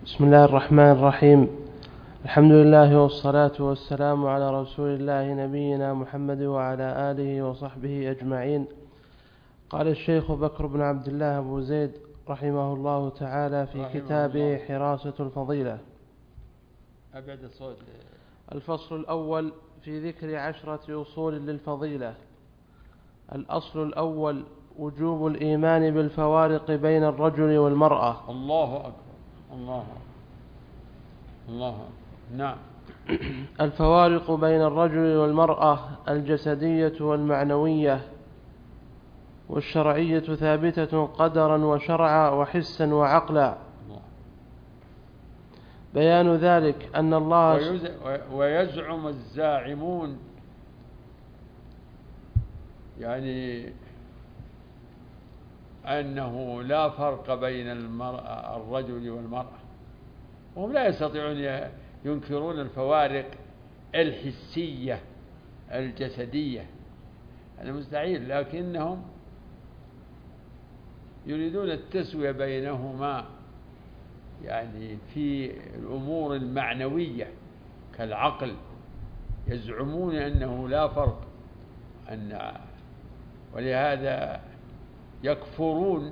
بسم الله الرحمن الرحيم. الحمد لله والصلاة والسلام على رسول الله نبينا محمد وعلى آله وصحبه أجمعين. قال الشيخ بكر بن عبد الله أبو زيد رحمه الله تعالى في كتابه حراسة الفضيلة: أبعد الصوت. الفصل الأول في ذكر 10 أصول للفضيلة. الأصل الأول: وجوب الإيمان بالفوارق بين الرجل والمرأة. الله أكبر، الله أكبر، الله أكبر. نعم. الفوارق بين الرجل والمرأة الجسدية والمعنوية والشرعية ثابتة قدرا وشرعا وحسا وعقلا. بيان ذلك أن الله ويزعم الزاعمون يعني أنه لا فرق بين الرجل والمرأة، وهم لا يستطيعون ينكرون الفوارق الحسية الجسدية، هذا مستحيل، لكنهم يريدون التسوية بينهما يعني في الأمور المعنوية كالعقل. يزعمون أنه لا فرق، ولهذا يكفرون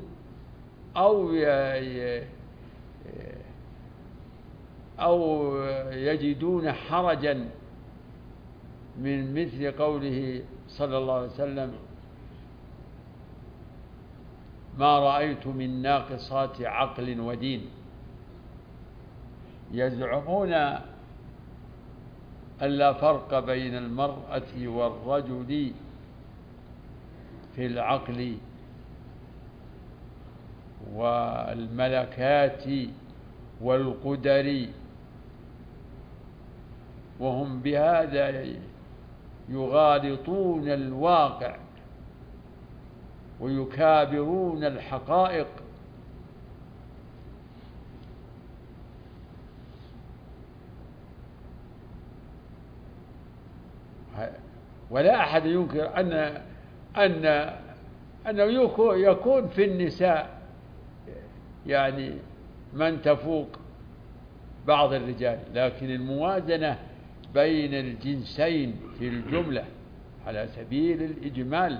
أو يجدون حرجا من مثل قوله صلى الله عليه وسلم: ما رأيت من ناقصات عقل ودين. يزعمون أن لا فرق بين المرأة والرجل في العقل والملكات والقدر، وهم بهذا يغالطون الواقع ويكابرون الحقائق. ولا أحد ينكر أنه يكون في النساء يعني من تفوق بعض الرجال، لكن الموازنة بين الجنسين في الجملة على سبيل الإجمال.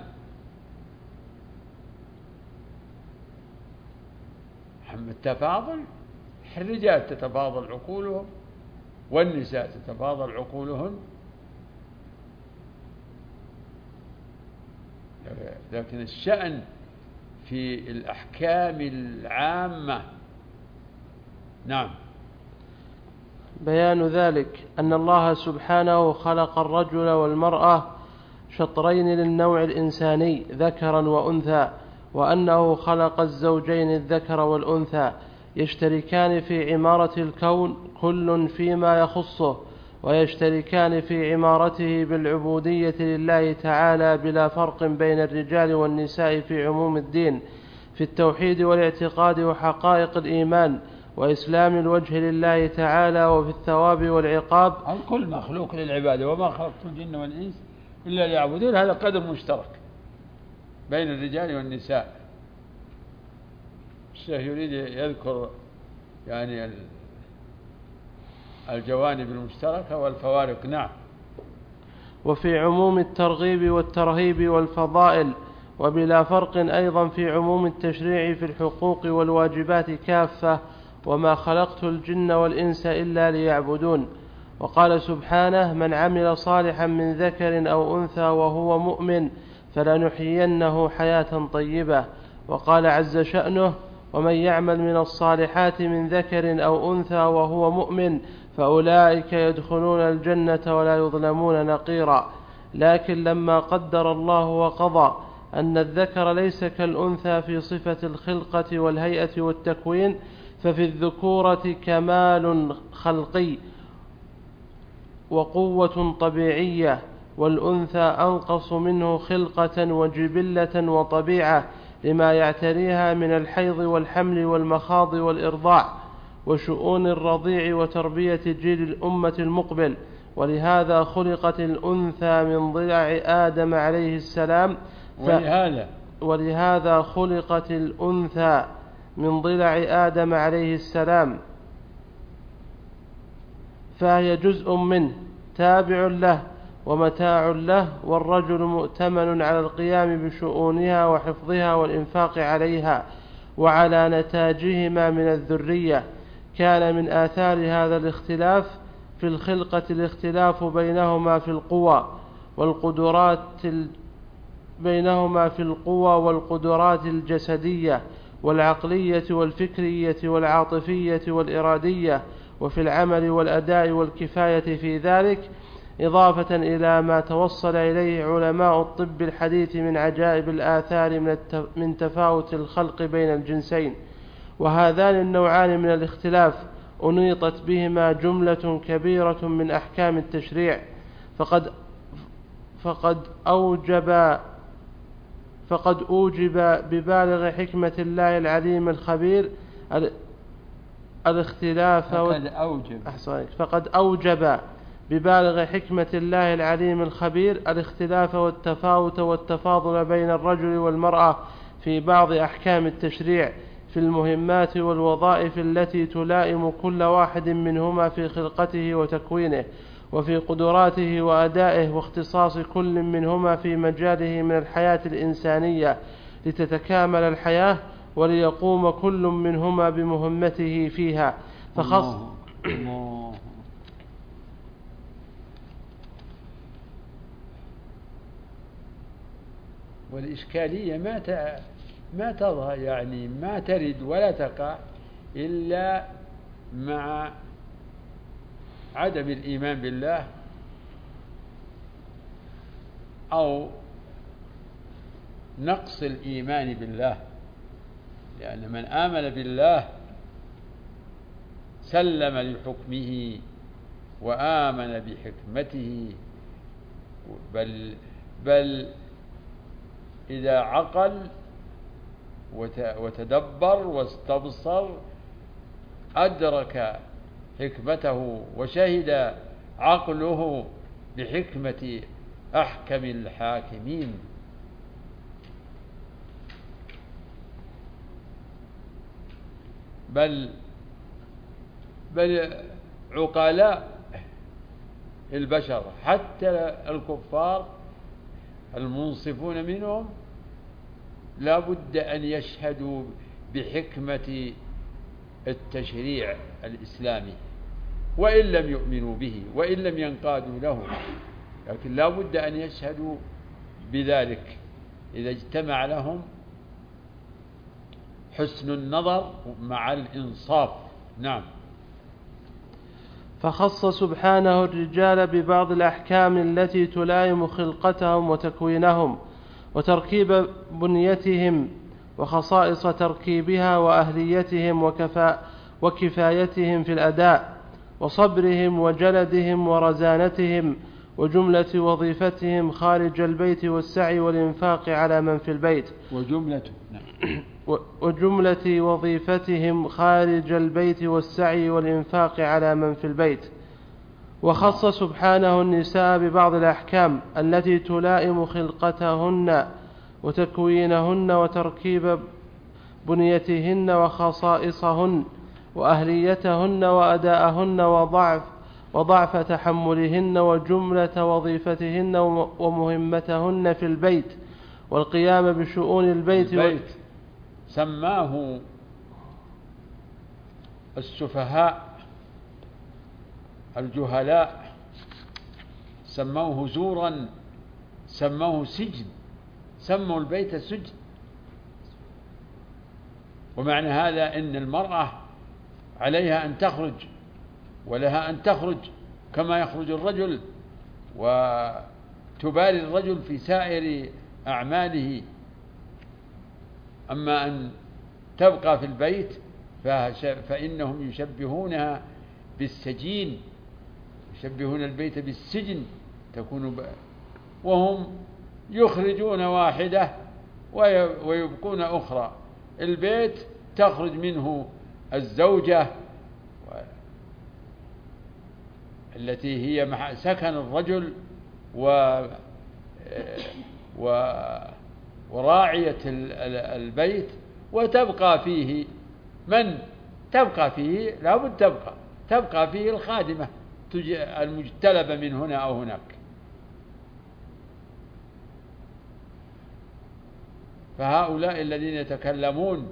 أما التفاضل، الرجال تتفاضل عقولهم والنساء تتفاضل عقولهن، لكن الشأن في الأحكام العامة. نعم. بيان ذلك أن الله سبحانه خلق الرجل والمرأة شطرين للنوع الإنساني ذكرا وأنثى، وأنه خلق الزوجين الذكر والأنثى يشتركان في عمارة الكون كل فيما يخصه، ويشتركان في عمارته بالعبودية لله تعالى بلا فرق بين الرجال والنساء في عموم الدين، في التوحيد والاعتقاد وحقائق الإيمان وإسلام الوجه لله تعالى، وفي الثواب والعقاب. الكل مخلوق للعبادة، وما خلقت الجن والإنس إلا ليعبدون. هذا قدر مشترك بين الرجال والنساء. الشيخ يريد يذكر يعني الجوانب المشتركة والفوارق. نعم. وفي عموم الترغيب والترهيب والفضائل، وبلا فرق أيضا في عموم التشريع في الحقوق والواجبات كافة: وما خلقت الجن والإنس إلا ليعبدون. وقال سبحانه: من عمل صالحا من ذكر أو أنثى وهو مؤمن فلنحيينه حياة طيبة. وقال عز شأنه: ومن يعمل من الصالحات من ذكر أو أنثى وهو مؤمن فأولئك يدخلون الجنة ولا يظلمون نقيرا. لكن لما قدر الله وقضى أن الذكر ليس كالأنثى في صفة الخلقة والهيئة والتكوين، ففي الذكورة كمال خلقي وقوة طبيعية، والأنثى أنقص منه خلقة وجبلة وطبيعة لما يعتريها من الحيض والحمل والمخاض والإرضاع وشؤون الرضيع وتربية جيل الأمة المقبل. ولهذا خلقت الأنثى من ضلع آدم عليه السلام ولهذا خلقت الأنثى من ضلع آدم عليه السلام فهي جزء منه تابع له ومتاع له، والرجل مؤتمن على القيام بشؤونها وحفظها والإنفاق عليها وعلى نتاجهما من الذرية. كان من آثار هذا الاختلاف في الخلقة الاختلاف بينهما في القوى والقدرات الجسدية والعقلية والفكرية والعاطفية والإرادية، وفي العمل والأداء والكفاية في ذلك، إضافة إلى ما توصل إليه علماء الطب الحديث من عجائب الآثار من تفاوت الخلق بين الجنسين. وهذان النوعان من الاختلاف أنيطت بهما جملة كبيرة من أحكام التشريع، فقد أوجب ببالغ حكمة الله العليم الخبير فقد أوجب ببالغ حكمة الله العليم الخبير الاختلاف والتفاوت والتفاضل بين الرجل والمرأة في بعض أحكام التشريع في المهمات والوظائف التي تلائم كل واحد منهما في خلقته وتكوينه، وفي قدراته وأدائه، واختصاص كل منهما في مجاله من الحياة الإنسانية لتتكامل الحياة وليقوم كل منهما بمهمته فيها. والإشكالية ما تظهر، يعني ما ترد ولا تقع إلا مع عدم الإيمان بالله أو نقص الإيمان بالله. لأن من آمن بالله سلم لحكمه وآمن بحكمته، بل إذا عقل وتدبر واستبصر أدرك حكمته وشهد عقله بحكمة أحكم الحاكمين. بل عقلاء البشر حتى الكفار المنصفون منهم لا بد أن يشهدوا بحكمة التشريع الإسلامي، وإن لم يؤمنوا به وإن لم ينقادوا له، لكن لا بد أن يشهدوا بذلك إذا اجتمع لهم حسن النظر مع الإنصاف. نعم. فخص سبحانه الرجال ببعض الأحكام التي تلائم خلقتهم وتكوينهم وتركيب بنيتهم وخصائص تركيبها وأهليتهم وكفايتهم في الأداء وصبرهم وجلدهم ورزانتهم وجملة وظيفتهم خارج البيت والسعي والإنفاق على من في البيت وجملة وظيفتهم خارج البيت والسعي والإنفاق على من في البيت. وخص سبحانه النساء ببعض الأحكام التي تلائم خلقتهن وتكوينهن وتركيب بنيتهن وخصائصهن وأهليتهن وأداءهن وضعف تحملهن وجملة وظيفتهن ومهمتهن في البيت والقيام بشؤون البيت سماه السفهاء الجهلاء، سموه زورا، سموه سجن، سموا البيت سجن. ومعنى هذا أن المرأة عليها أن تخرج، ولها أن تخرج كما يخرج الرجل، وتباري الرجل في سائر أعماله. أما أن تبقى في البيت فإنهم يشبهونها بالسجين، يشبهون البيت بالسجن، وهم يخرجون واحدة ويبقون أخرى. البيت تخرج منه الزوجة التي هي سكن الرجل وراعية البيت، وتبقى فيه من تبقى فيه، لا بد تبقى فيه الخادمة المجتلبة من هنا أو هناك. فهؤلاء الذين يتكلمون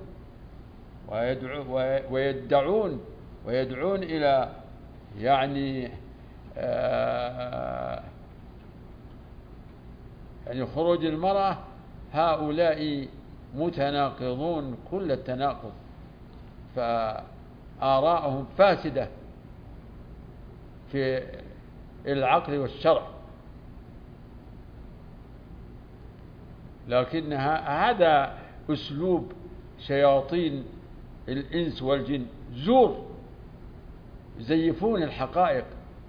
ويدعون إلى يعني خروج المرأة، هؤلاء متناقضون كل التناقض، فآراءهم فاسدة في العقل والشرع. لكن هذا أسلوب شياطين الإنس والجن، زور، يزيفون الحقائق،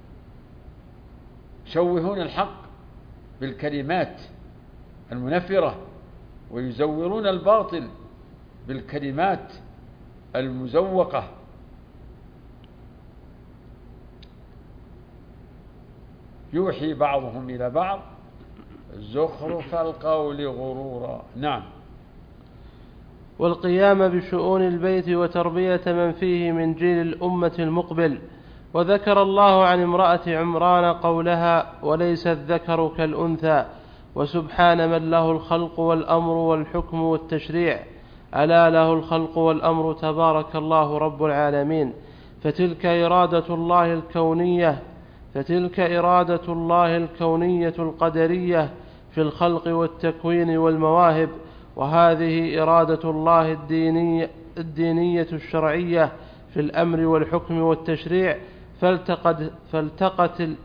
يشوهون الحق بالكلمات المنفرة، ويزورون الباطل بالكلمات المزوقة. يوحي بعضهم إلى بعض زخرف القول غرورا. نعم. والقيام بشؤون البيت وتربية من فيه من جيل الأمة المقبل. وذكر الله عن امرأة عمران قولها: وليس الذكر كالأنثى، وسبحان من له الخلق والأمر والحكم والتشريع، ألا له الخلق والأمر تبارك الله رب العالمين. فتلك إرادة الله الكونية القدرية في الخلق والتكوين والمواهب، وهذه إرادة الله الدينية الشرعية في الأمر والحكم والتشريع. فالتقت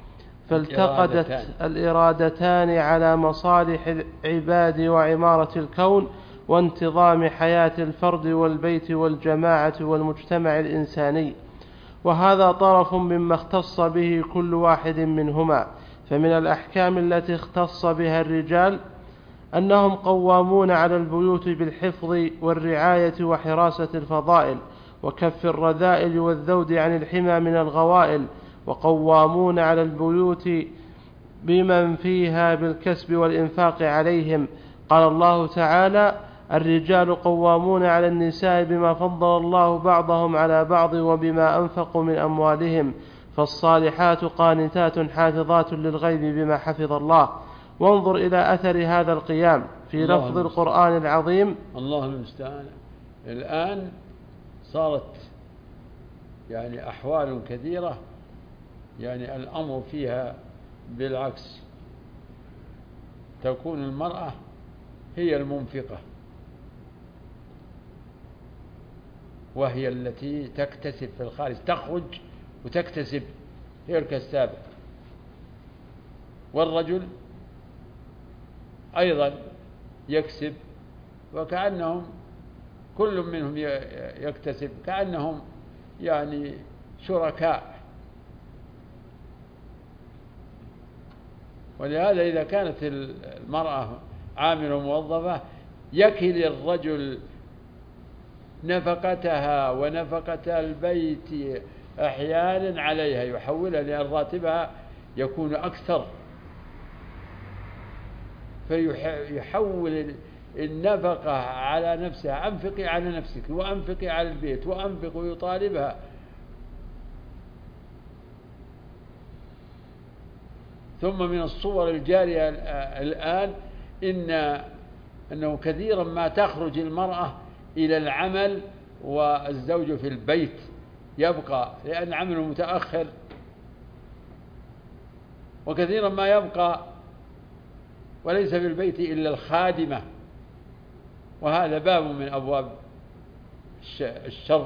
الإرادتان على مصالح العباد وعمارة الكون وانتظام حياة الفرد والبيت والجماعة والمجتمع الإنساني، وهذا طرف مما اختص به كل واحد منهما. فمن الأحكام التي اختص بها الرجال أنهم قوامون على البيوت بالحفظ والرعاية وحراسة الفضائل وكف الرذائل والذود عن الحمى من الغوائل، وقوامون على البيوت بمن فيها بالكسب والإنفاق عليهم. قال الله تعالى: الرجال قوامون على النساء بما فضل الله بعضهم على بعض وبما أنفقوا من أموالهم، فالصالحات قانتات حافظات للغيب بما حفظ الله. وانظر إلى أثر هذا القيام في لفظ القرآن العظيم. الله المستعان. الآن صارت أحوال كثيرة الأمر فيها بالعكس، تكون المرأة هي المنفقة، وهي التي تكتسب في الخارج، تخرج وتكتسب، هي الكسابة. والرجل أيضا يكسب، وكأنهم كل منهم يكتسب، كأنهم شركاء. ولهذا إذا كانت المرأة عاملة موظفة يكل الرجل نفقتها ونفقة البيت أحيانا عليها، يحولها لأن راتبها يكون أكثر، فيحول النفقة على نفسها: أنفقي على نفسك وأنفقي على البيت وأنفق، ويطالبها. ثم من الصور الجارية الآن أنه كثيرا ما تخرج المرأة إلى العمل والزوج في البيت يبقى، لأن عمله متأخر، وكثيرا ما يبقى وليس في البيت إلا الخادمة، وهذا باب من أبواب الشر.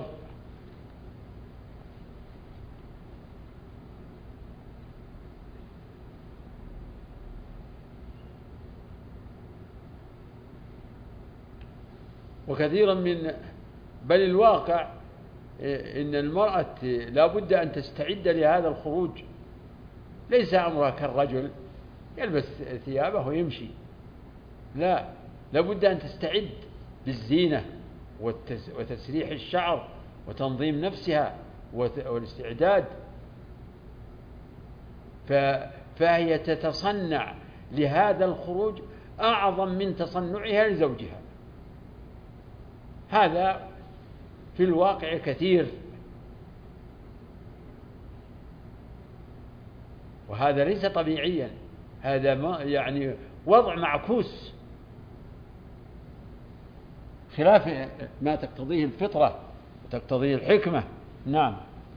وكثيرا بل الواقع إن المرأة لا بد أن تستعد لهذا الخروج. ليس أمرها كالرجل يلبس ثيابه ويمشي، لا بد أن تستعد بالزينة وتسريح الشعر وتنظيم نفسها والاستعداد. فهي تتصنع لهذا الخروج أعظم من تصنعها لزوجها. هذا في الواقع كثير. وهذا ليس طبيعيا، هذا يعني وضع معكوس خلاف ما تقتضيه الفطرة وتقتضيه الحكمة. نعم.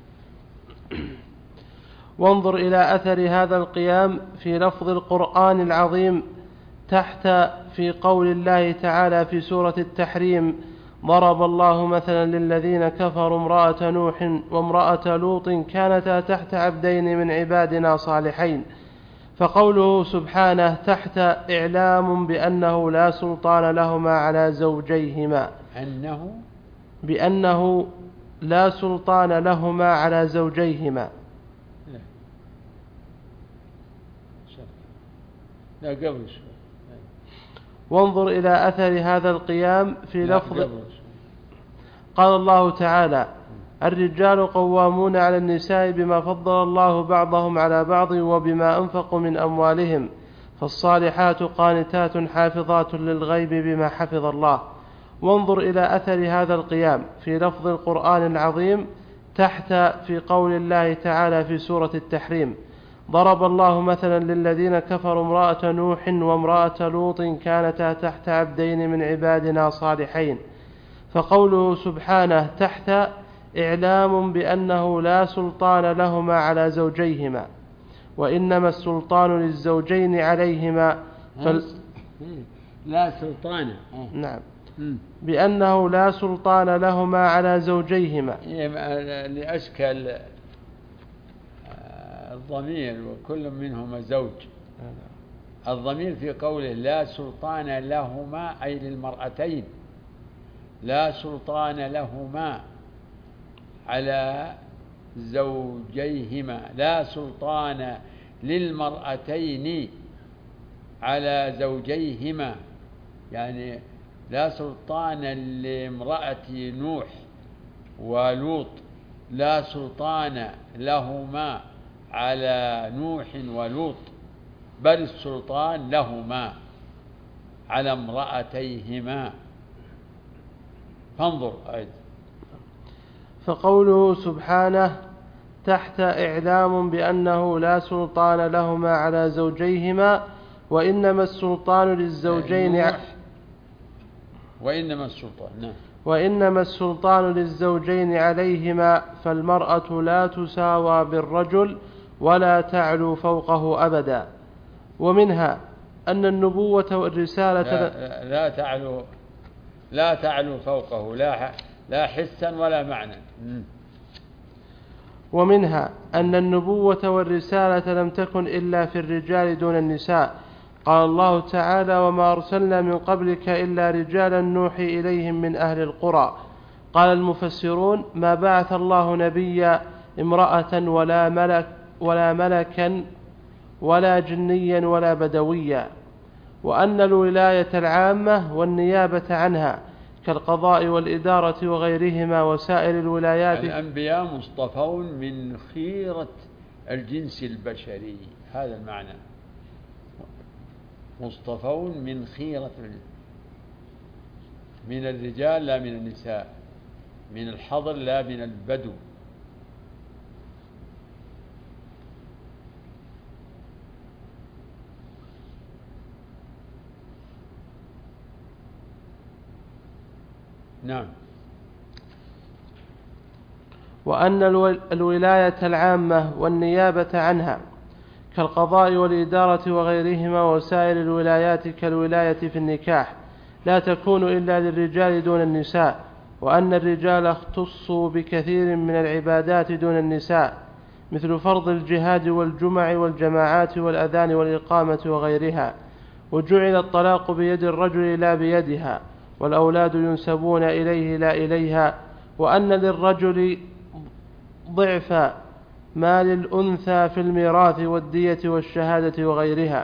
وانظر إلى أثر هذا القيام في لفظ القرآن العظيم تحت في قول الله تعالى في سورة التحريم: ضرب الله مثلا للذين كفروا امرأة نوح وامرأة لوط كانتا تحت عبدين من عبادنا صالحين. فقوله سبحانه تحت إعلام بأنه لا سلطان لهما على زوجيهما، بأنه لا سلطان لهما على زوجيهما. لا قبل شوي. وانظر إلى أثر هذا القيام في لفظ قال الله تعالى: الرجال قوامون على النساء بما فضل الله بعضهم على بعض وبما أنفقوا من أموالهم، فالصالحات قانتات حافظات للغيب بما حفظ الله. وانظر إلى أثر هذا القيام في لفظ القرآن العظيم تحت في قول الله تعالى في سورة التحريم: ضرب الله مثلا للذين كفروا امرأة نوح وامرأة لوط كانتا تحت عبدين من عبادنا صالحين. فقوله سبحانه تحت إعلام بأنه لا سلطان لهما على زوجيهما، وإنما السلطان للزوجين عليهما لا سلطان. نعم. بأنه لا سلطان لهما على زوجيهما لأشكال الضمير وكل منهما زوج. الضمير في قوله لا سلطان لهما أي للمرأتين، لا سلطان لهما على زوجيهما، لا سلطان للمرأتين على زوجيهما، يعني لا سلطان لامرأة نوح ولوط، لا سلطان لهما على نوح ولوط، بل السلطان لهما على امرأتيهما. فانظر أيضا. فقوله سبحانه تحت إعلام بأنه لا سلطان لهما على زوجيهما وإنما السلطان للزوجين وإنما السلطان للزوجين عليهما، فالمرأة لا تساوى بالرجل ولا تعلو فوقه أبدا. ومنها أن النبوة والرسالة لا تعلو فوقه لا حسا ولا معنى. ومنها أن النبوة والرسالة لم تكن إلا في الرجال دون النساء. قال الله تعالى: وما أرسلنا من قبلك إلا رجالا نوحي إليهم من أهل القرى. قال المفسرون: ما بعث الله نبيا امرأة ولا ملكا ولا جنيا ولا بدويا. وأن الولاية العامة والنيابة عنها كالقضاء والإدارة وغيرهما وسائر الولايات. الأنبياء مصطفون من خيرة الجنس البشري، هذا المعنى، مصطفون من خيرة من الرجال لا من النساء، من الحضر لا من البدو. نعم. وأن الولاية العامة والنيابة عنها كالقضاء والإدارة وغيرهما وسائر الولايات كالولاية في النكاح لا تكون إلا للرجال دون النساء، وأن الرجال اختصوا بكثير من العبادات دون النساء، مثل فرض الجهاد والجمع والجماعات والأذان والإقامة وغيرها. وجعل الطلاق بيد الرجل لا بيدها، والأولاد ينسبون إليه لا إليها. وأن للرجل ضعف ما للأنثى في الميراث والدية والشهادة وغيرها.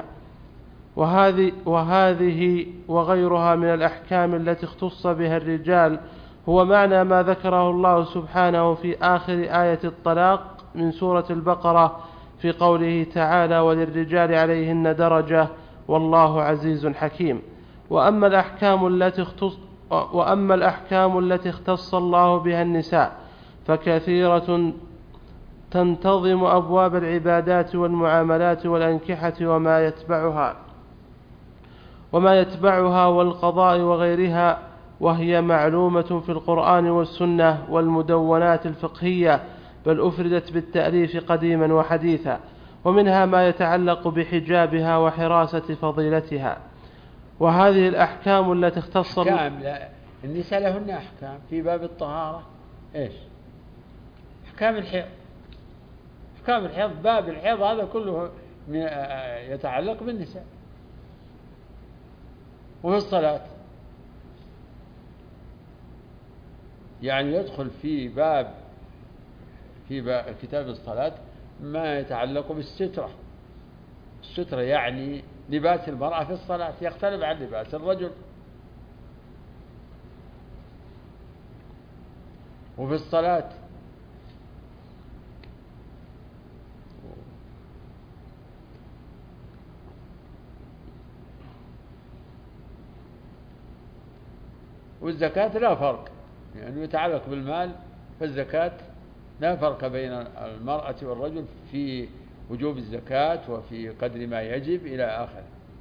وهذه وغيرها من الأحكام التي اختص بها الرجال هو معنى ما ذكره الله سبحانه في آخر آية الطلاق من سورة البقرة في قوله تعالى: وللرجال عليهن درجة والله عزيز حكيم. وأما الأحكام التي اختص الله بها النساء تنتظم أبواب العبادات والمعاملات والأنكحة وما يتبعها والقضاء وغيرها، وهي معلومة في القرآن والسنة والمدونات الفقهية، بل أفردت بالتأليف قديما وحديثا. ومنها ما يتعلق بحجابها وحراسة فضيلتها. وهذه الأحكام التي اختص النساء لهن أحكام في باب الطهارة. إيش؟ أحكام الحيض. أحكام الحيض، باب الحيض هذا كله يتعلق بالنساء. وفي الصلاة يعني يدخل في باب كتاب الصلاة ما يتعلق بالسترة. السترة يعني لباس المرأة في الصلاة يختلف عن لباس الرجل. وفي الصلاة والزكاة لا فرق، يعني يتعلق بالمال، فالزكاة لا فرق بين المرأة والرجل في وجوب الزكاة وفي قدر ما يجب إلى آخره.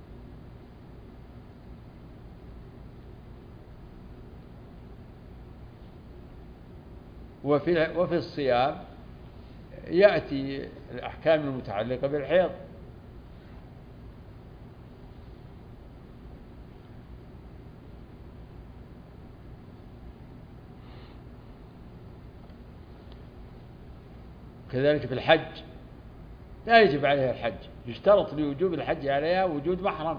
وفي الصيام يأتي الأحكام المتعلقة بالحيض. كذلك في الحج لا يجب عليها الحج، يشترط لوجوب الحج عليها وجود محرم.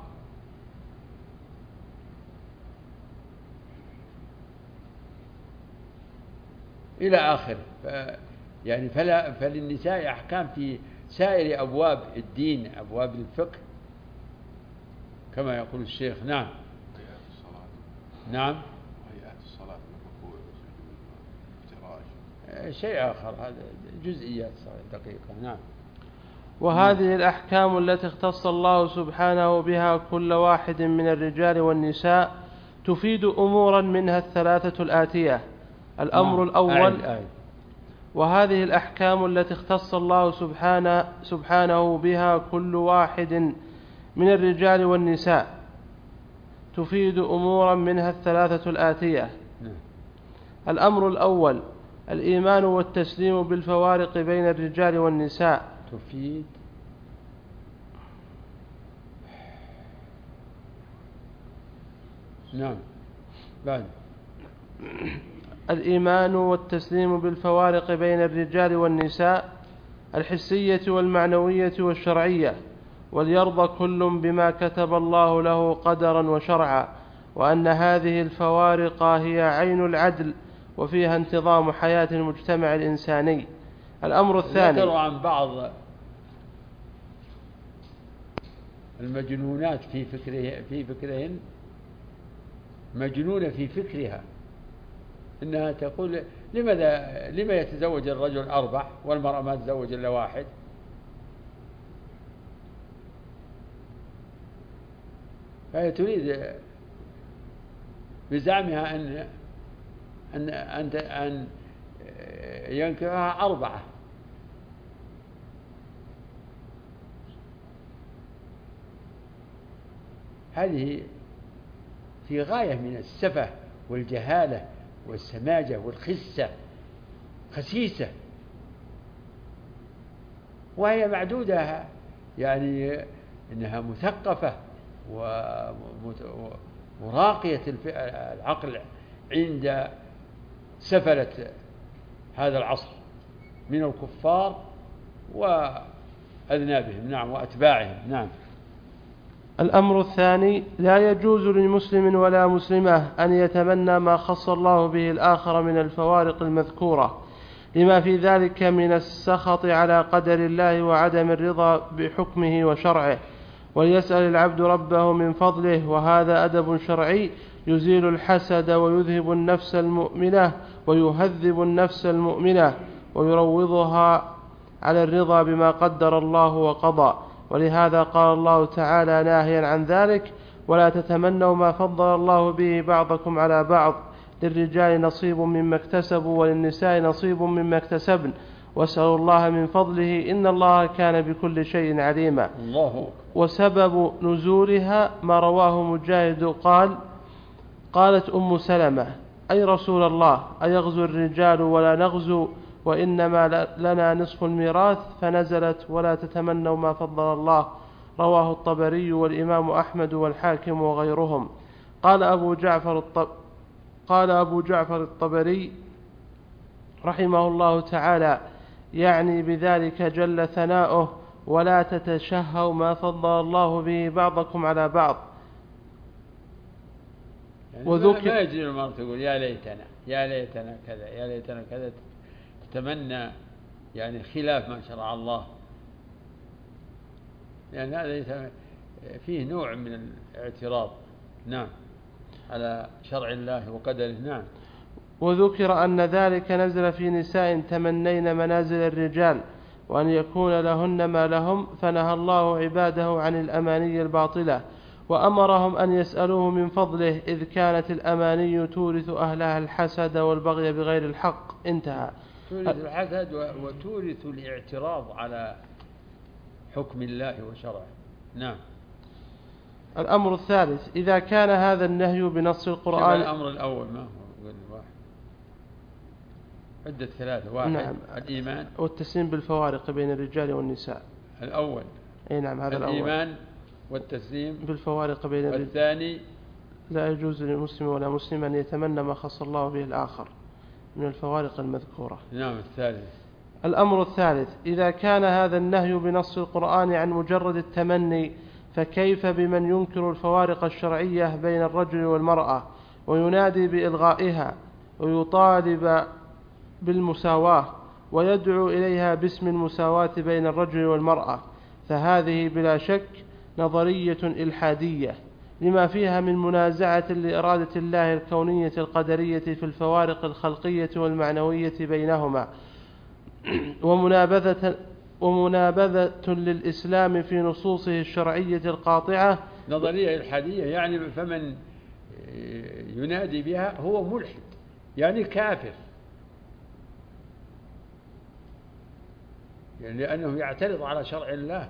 إلى آخره. يعني فللنساء أحكام في سائر أبواب الدين، أبواب الفقه كما يقول الشيخ. نعم. هيئات الصلاة. نعم. هيئات الصلاة من الركوع والسجود والافتراش شيء آخر، هذا جزئيات دقيقة. نعم. وهذه الأحكام التي اختص الله سبحانه بها كل واحد من الرجال والنساء تفيد أمورا منها الثلاثة الآتية. الأمر الأول: وهذه الأحكام التي اختص الله سبحانه بها كل واحد من الرجال والنساء تفيد أمورا منها الثلاثة الآتية. الأمر الأول: الإيمان والتسليم بالفوارق بين الرجال والنساء تفيد. نعم. بعد. الإيمان والتسليم بالفوارق بين الرجال والنساء الحسية والمعنوية والشرعية، وليرضى كل بما كتب الله له قدرا وشرعا، وأن هذه الفوارق هي عين العدل وفيها انتظام حياة المجتمع الإنساني. الأمر الثاني: ذكروا عن بعض المجنونات في فكرهن، مجنونة في فكرها، إنها تقول لما يتزوج الرجل 4 والمرأة ما تتزوج إلا 1؟ فهي تريد بزعمها أن ينكحها 4. هذه في غاية من السفه والجهالة والسماجة والخسة، خسيسة، وهي معدودة يعني إنها مثقفة وراقية العقل عند سفلة هذا العصر من الكفار وأذنابهم. نعم. وأتباعهم. نعم. الأمر الثاني: لا يجوز للمسلم ولا مسلمة أن يتمنى ما خص الله به الآخر من الفوارق المذكورة، لما في ذلك من السخط على قدر الله وعدم الرضا بحكمه وشرعه، وليسأل العبد ربه من فضله، وهذا أدب شرعي يزيل الحسد ويذهب النفس المؤمنة ويهذب النفس المؤمنة ويروضها على الرضا بما قدر الله وقضى. ولهذا قال الله تعالى ناهيا عن ذلك: ولا تتمنوا ما فضل الله به بعضكم على بعض، للرجال نصيب مما اكتسبوا وللنساء نصيب مما اكتسبن، واسألوا الله من فضله إن الله كان بكل شيء عليما. الله أكبر. وسبب نزولها ما رواه مجاهد قال: قالت أم سلمة: أي رسول الله، أيغزو الرجال ولا نغزو وإنما لنا نصف الميراث، فنزلت: ولا تتمنوا ما فضل الله. رواه الطبري والإمام أحمد والحاكم وغيرهم. قال أبو جعفر الطبري رحمه الله تعالى يعني بذلك جل ثناؤه: ولا تتشهوا ما فضل الله به بعضكم على بعض. يعني ما يجري المرء تقول يا ليتنا كذا، يا ليتنا كذا، تتمنى يعني خلاف ما شرع الله، لأن هذا فيه نوع من الاعتراض نعم على شرع الله وقدره. نعم. وذكر أن ذلك نزل في نساء تمنين منازل الرجال وأن يكون لهن ما لهم، فنهى الله عباده عن الأماني الباطلة وأمرهم أن يسألوه من فضله، إذ كانت الأماني تورث أهلها الحسد والبغي بغير الحق. انتهى. تورث الحسد وتورث الاعتراض على حكم الله وشرعه. نعم. الأمر الثالث: إذا كان هذا النهي بنص القرآن. الأمر الأول ما هو واحد، عدة ثلاثة. واحد نعم. الإيمان والتسليم بالفوارق بين الرجال والنساء. الأول. أي نعم، هذا الإيمان والتسليم بالفوارق بين الرجال. والثاني: لا يجوز للمسلم ولا مسلم أن يتمنى ما خص الله به الآخر من الفوارق المذكورة. نعم. الثالث. الأمر الثالث: إذا كان هذا النهي بنص القرآن عن مجرد التمني، فكيف بمن ينكر الفوارق الشرعية بين الرجل والمرأة وينادي بإلغائها ويطالب بالمساواة ويدعو إليها باسم المساواة بين الرجل والمرأة؟ فهذه بلا شك نظرية إلحادية لما فيها من منازعة لإرادة الله الكونية القدرية في الفوارق الخلقية والمعنوية بينهما، ومنابذة للإسلام في نصوصه الشرعية القاطعة. نظرية إلحادية يعني فمن ينادي بها هو ملحد، يعني كافر، يعني لأنه يعترض على شرع الله.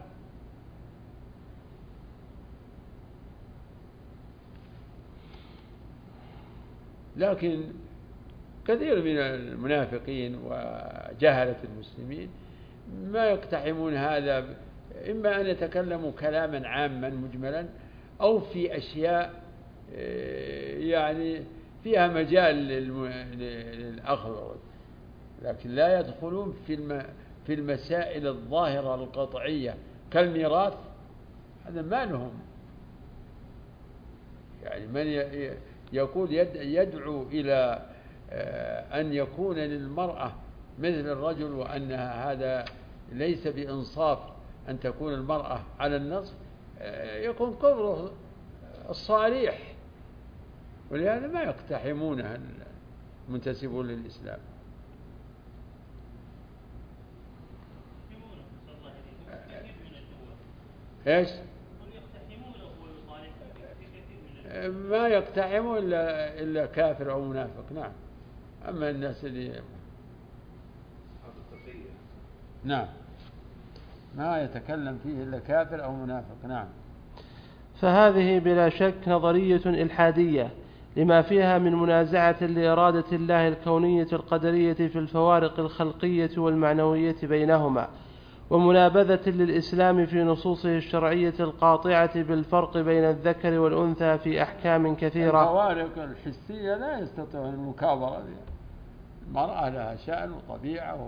لكن كثير من المنافقين وجهلة المسلمين ما يقتحمون هذا، إما أن يتكلموا كلاما عاما مجملا أو في أشياء يعني فيها مجال للأخذ، لكن لا يدخلون في المسائل الظاهرة القطعية كالميراث. هذا ما لهم، يعني من يقول يدعو إلى أن يكون للمرأة مثل الرجل وأنها هذا ليس بإنصاف أن تكون المرأة على النصف، يكون كفره الصريح، ولهذا ما يقتحمونها المنتسبون للإسلام. ايش؟ ما يقتحموا إلا كافر أو منافق. نعم. أما الناس اللي نعم ما يتكلم فيه إلا كافر أو منافق. نعم. فهذه بلا شك نظرية إلحادية لما فيها من منازعة لإرادة الله الكونية القدرية في الفوارق الخلقية والمعنوية بينهما، ومنابذة للإسلام في نصوصه الشرعية القاطعة بالفرق بين الذكر والأنثى في أحكام كثيرة. الفوارق الحسية لا يستطيع المكابرة بها. المرأة لها شأن وطبيعة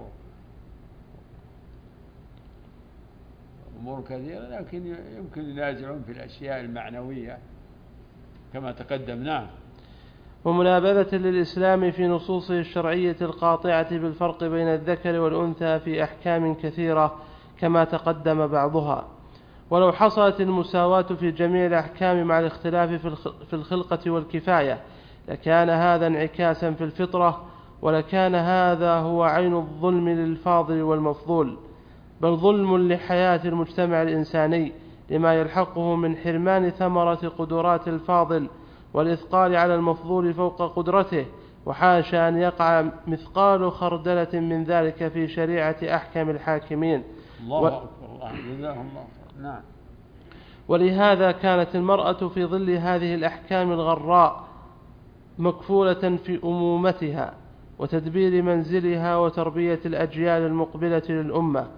وأمور كثيرة، لكن يمكن ينازعون في الأشياء المعنوية كما تقدم. نعم. ومنابذة للإسلام في نصوصه الشرعية القاطعة بالفرق بين الذكر والأنثى في أحكام كثيرة كما تقدم بعضها. ولو حصلت المساواة في جميع الأحكام مع الاختلاف في الخلقة والكفاية لكان هذا انعكاسا في الفطرة، ولكان هذا هو عين الظلم للفاضل والمفضول، بل ظلم لحياة المجتمع الإنساني لما يلحقه من حرمان ثمرة قدرات الفاضل والإثقال على المفضول فوق قدرته وحاشا أن يقع مثقال خردلة من ذلك في شريعة أحكم الحاكمين. الله أكبر، الله جزاهم الله خير. نعم. ولهذا كانت المرأة في ظل هذه الأحكام الغراء مكفولة في أمومتها وتدبير منزلها وتربية الأجيال المقبلة للأمة.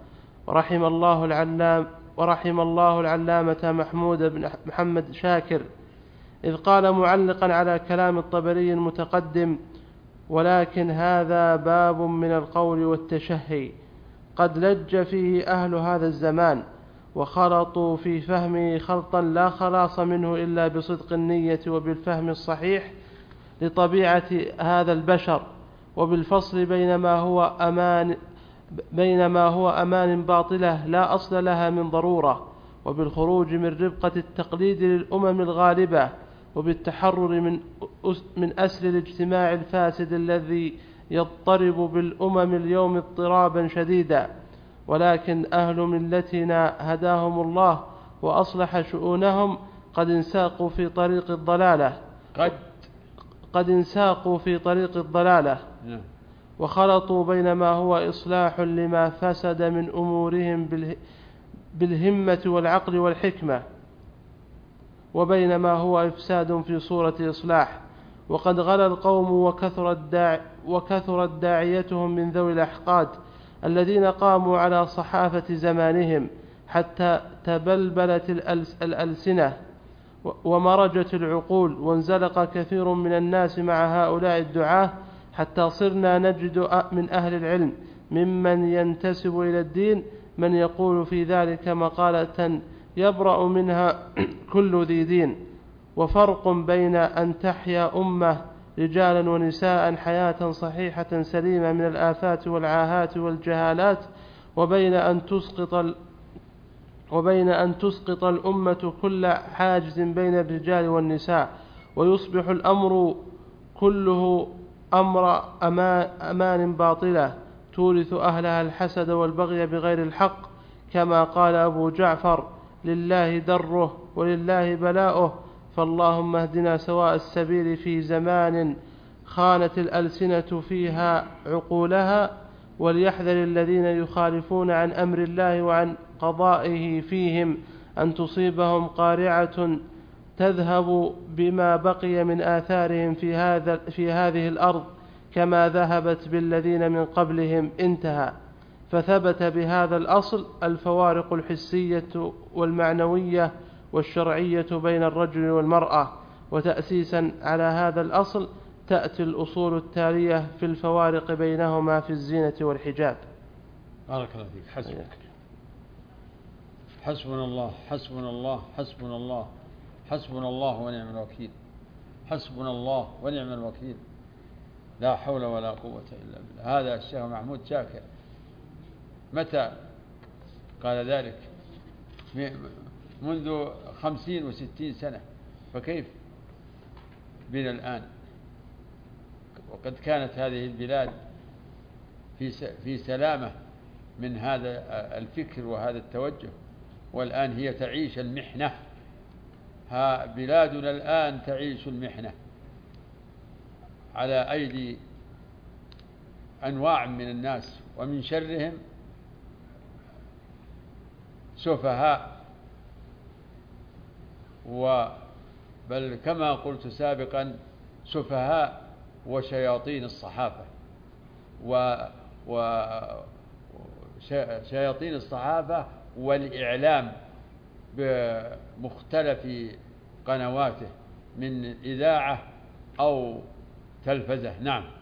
ورحم الله العلامة محمود بن محمد شاكر إذ قال معلقا على كلام الطبري المتقدم: ولكن هذا باب من القول والتشهي قد لج فيه أهل هذا الزمان وخلطوا في فهمه خلطا لا خلاص منه إلا بصدق النية وبالفهم الصحيح لطبيعة هذا البشر، وبالفصل بين ما هو أمان باطلة لا أصل لها من ضرورة، وبالخروج من ربقة التقليد للأمم الغالبة، وبالتحرر من أسر الاجتماع الفاسد الذي يضطرب بالأمم اليوم اضطرابا شديدا. ولكن أهل ملتنا هداهم الله وأصلح شؤونهم قد انساقوا في طريق الضلالة وخلطوا بين ما هو إصلاح لما فسد من أمورهم بالهمة والعقل والحكمة، وبين ما هو إفساد في صورة إصلاح. وقد غلا القوم وكثرت داعيتهم من ذوي الأحقاد الذين قاموا على صحافة زمانهم حتى تبلبلت الألسنة ومرجت العقول، وانزلق كثير من الناس مع هؤلاء الدعاة حتى صرنا نجد من أهل العلم ممن ينتسب إلى الدين من يقول في ذلك مقالة يبرأ منها كل ذي دين. وفرق بين أن تحيا أمة رجالا ونساء حياة صحيحة سليمة من الآفات والعاهات والجهالات، وبين أن تسقط الأمة كل حاجز بين الرجال والنساء، ويصبح الأمر كله أمر أمان باطلة تورث أهلها الحسد والبغي بغير الحق، كما قال أبو جعفر: لله دره ولله بلاؤه، فاللهم اهدنا سواء السبيل في زمان خانت الألسنة فيها عقولها، وليحذر الذين يخالفون عن أمر الله وعن قضائه فيهم أن تصيبهم قارعة تذهب بما بقي من آثارهم في هذه الأرض كما ذهبت بالذين من قبلهم. انتهى. فثبت بهذا الأصل الفوارق الحسية والمعنوية والشرعية بين الرجل والمرأة، وتأسيسا على هذا الأصل تأتي الأصول التالية في الفوارق بينهما في الزينة والحجاب. بارك الله فيك. حسبنا الله حسبنا الله حسبنا الله حسبنا الله ونعم الوكيل. حسبنا الله ونعم الوكيل. لا حول ولا قوة إلا بالله. هذا الشيخ محمود شاكر متى قال ذلك؟ منذ 50 و60 سنة، فكيف بنا الآن؟ وقد كانت هذه البلاد في سلامة من هذا الفكر وهذا التوجه، والآن هي تعيش المحنة. بلادنا الآن تعيش المحنة على أيدي أنواع من الناس، ومن شرهم سفهاء، بل كما قلت سابقا سفهاء وشياطين الصحافة وشياطين الصحافة والإعلام بمختلف قنواته من إذاعة أو تلفزة. نعم.